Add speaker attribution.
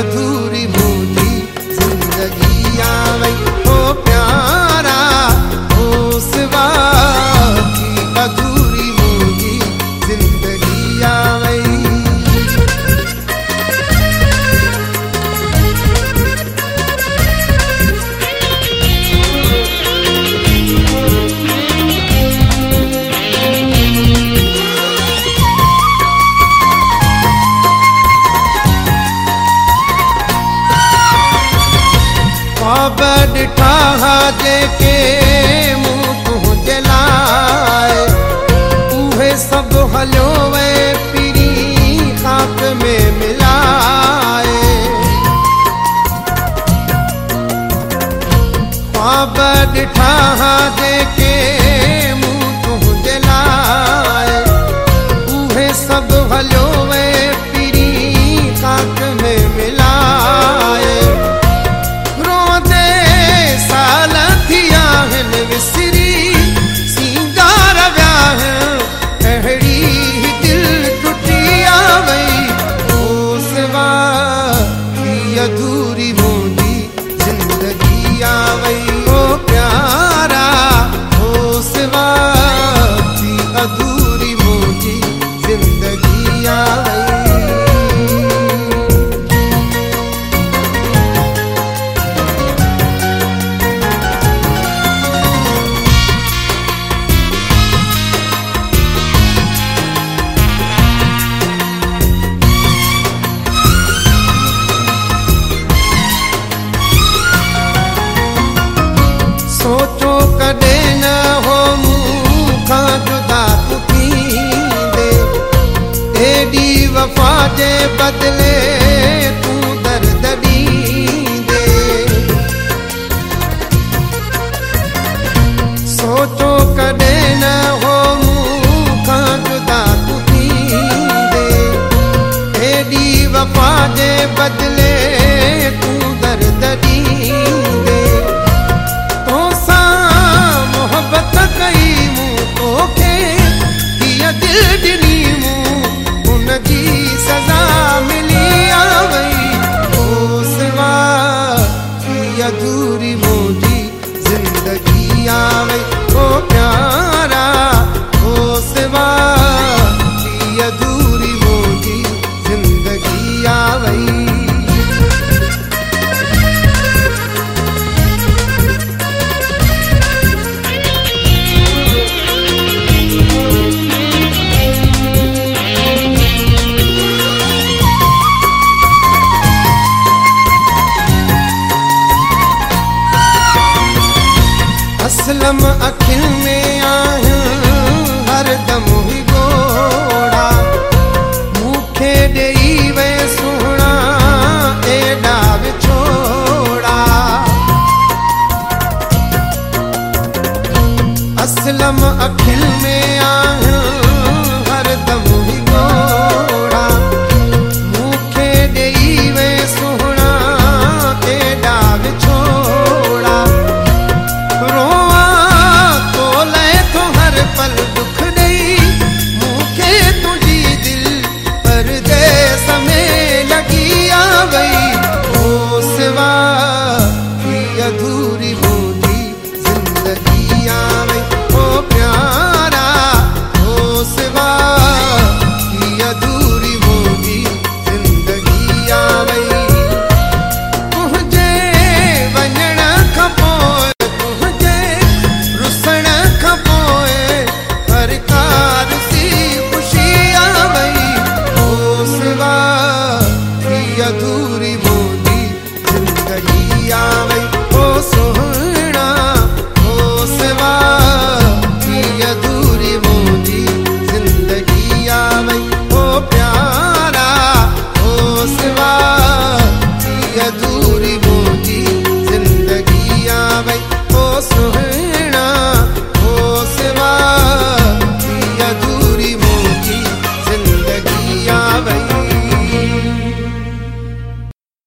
Speaker 1: अधूरी मुझी जिंदगी आवई हो प्यारा हो सिवा की अधूरी मुझी जिंदगी आवई। ॾिठा जेके मुंह तूं जलाए उहे सभु हलियो वे पीरी खाक में मिलाए। ख्वाब ॾिठा जेके मुंह तूं जलाए उहे सभु हलियो वे पीरी खाक में मिलाए। विसरी सिंगार व्याह अहड़ी दिल टुटी आवई ओ सिवा की अधूरी मुझी जिंदगी आवई ओ प्यारा ओ सिवा की अधूरी मुझी जिंदगी आवई। सोचो कदे न हो मुँह खां जुदा तू थींदे एडी वफा जे बदले तू दर्द ॾींदे। सोचो कदे न हो मुँह खां जुदा तू थींदे एडी वफा जे बदले तू दर्द ॾींदे। कई मूं तोखे हीअ दिल ॾिनी मूं उनजी सज़ा मिली आवई ओ सिवा की अधूरी मुझी जिंदगी आवई ओ प्यारा ओ सिवा की अधूरी मुझी जिंदगी आवई। असलम अखिल